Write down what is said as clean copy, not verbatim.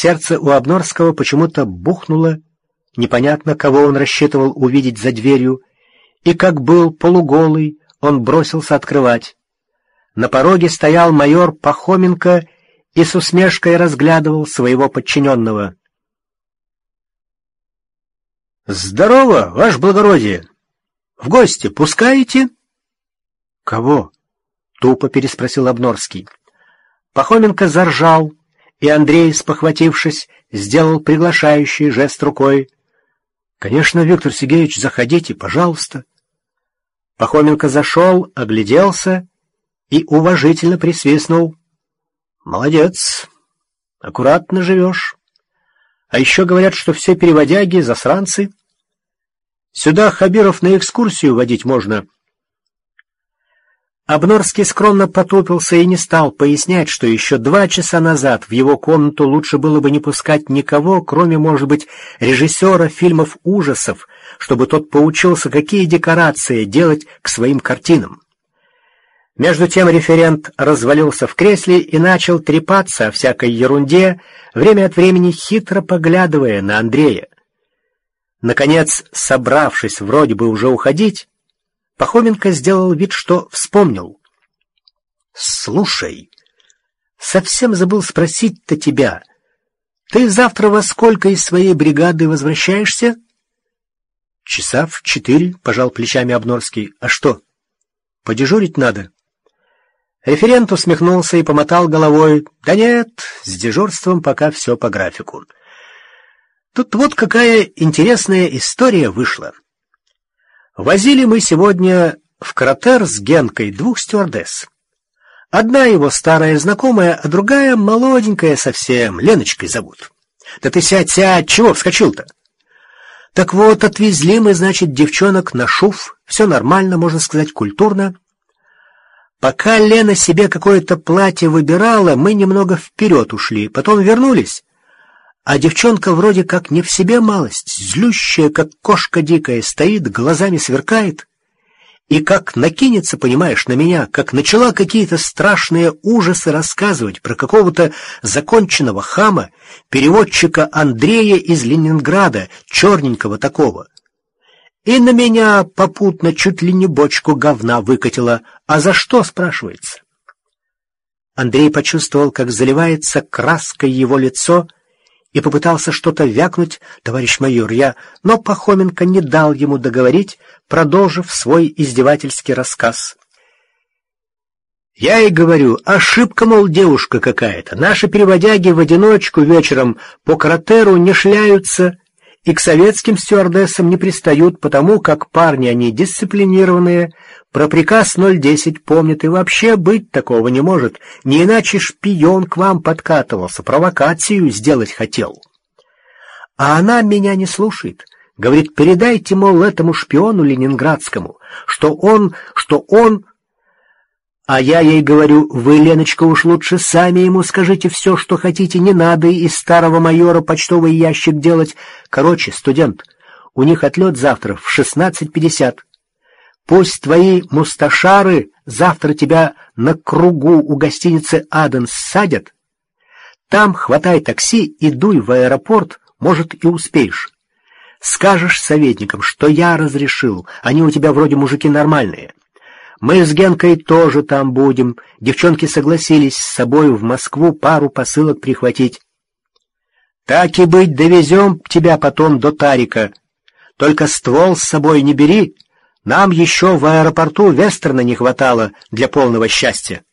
Сердце у Обнорского почему-то бухнуло, непонятно, кого он рассчитывал увидеть за дверью, и, как был полуголый, он бросился открывать. На пороге стоял майор Пахоменко и с усмешкой разглядывал своего подчиненного. «Здорово, ваше благородие! В гости пускаете?» «Кого?» — тупо переспросил Обнорский. Пахоменко заржал, и Андрей, спохватившись, сделал приглашающий жест рукой. «Конечно, Виктор Сергеевич, заходите, пожалуйста». Пахоменко зашел, огляделся и уважительно присвистнул. «Молодец, аккуратно живешь. А еще говорят, что все переводяги — засранцы. Сюда Хабиров на экскурсию водить можно». Обнорский скромно потупился и не стал пояснять, что еще 2 часа назад в его комнату лучше было бы не пускать никого, кроме, может быть, режиссера фильмов ужасов, чтобы тот поучился, какие декорации делать к своим картинам. Между тем референт развалился в кресле и начал трепаться о всякой ерунде, время от времени хитро поглядывая на Андрея. Наконец, собравшись вроде бы уже уходить, Пахоменко сделал вид, что вспомнил. «Слушай, совсем забыл спросить-то тебя. Ты завтра во сколько из своей бригады возвращаешься?» «Часа в 4, — пожал плечами Обнорский. — А что, подежурить надо?» Референт усмехнулся и помотал головой. «Да нет, с дежурством пока все по графику. Тут вот какая интересная история вышла. Возили мы сегодня в Кратер с Генкой 2 стюардесс. Одна его старая знакомая, а другая молоденькая совсем, Леночкой зовут. Да ты сядь, чего вскочил-то? Так вот, отвезли мы, значит, девчонок на ШУФ, все нормально, можно сказать, культурно. Пока Лена себе какое-то платье выбирала, мы немного вперед ушли, потом вернулись. А девчонка вроде как не в себе малость, злющая, как кошка дикая, стоит, глазами сверкает. И как накинется, понимаешь, на меня, как начала какие-то страшные ужасы рассказывать про какого-то законченного хама, переводчика Андрея из Ленинграда, черненького такого. И на меня попутно чуть ли не бочку говна выкатила. А за что, спрашивается? Андрей почувствовал, как заливается краской его лицо, и попытался что-то вякнуть: «Товарищ майор, я...» Но Пахоменко не дал ему договорить, продолжив свой издевательский рассказ. «Я и говорю, ошибка, мол, девушка какая-то. Наши переводяги в одиночку вечером по Кратеру не шляются и к советским стюардессам не пристают, потому как парни они дисциплинированные, про приказ 010 помнят, и вообще быть такого не может. Не иначе шпион к вам подкатывался, провокацию сделать хотел. А она меня не слушает. Говорит, передайте, мол, этому шпиону ленинградскому, что он... А я ей говорю, вы, Леночка, уж лучше сами ему скажите все, что хотите, не надо из старого майора почтовый ящик делать. Короче, студент, у них отлет завтра в 16:50. Пусть твои мусташары завтра тебя на кругу у гостиницы «Аденс» садят. Там хватай такси и дуй в аэропорт, может, и успеешь. Скажешь советникам, что я разрешил, они у тебя вроде мужики нормальные. Мы с Генкой тоже там будем. Девчонки согласились с собой в Москву пару посылок прихватить. Так и быть, довезем тебя потом до Тарика. Только ствол с собой не бери. Нам еще в аэропорту Вестерна не хватало для полного счастья.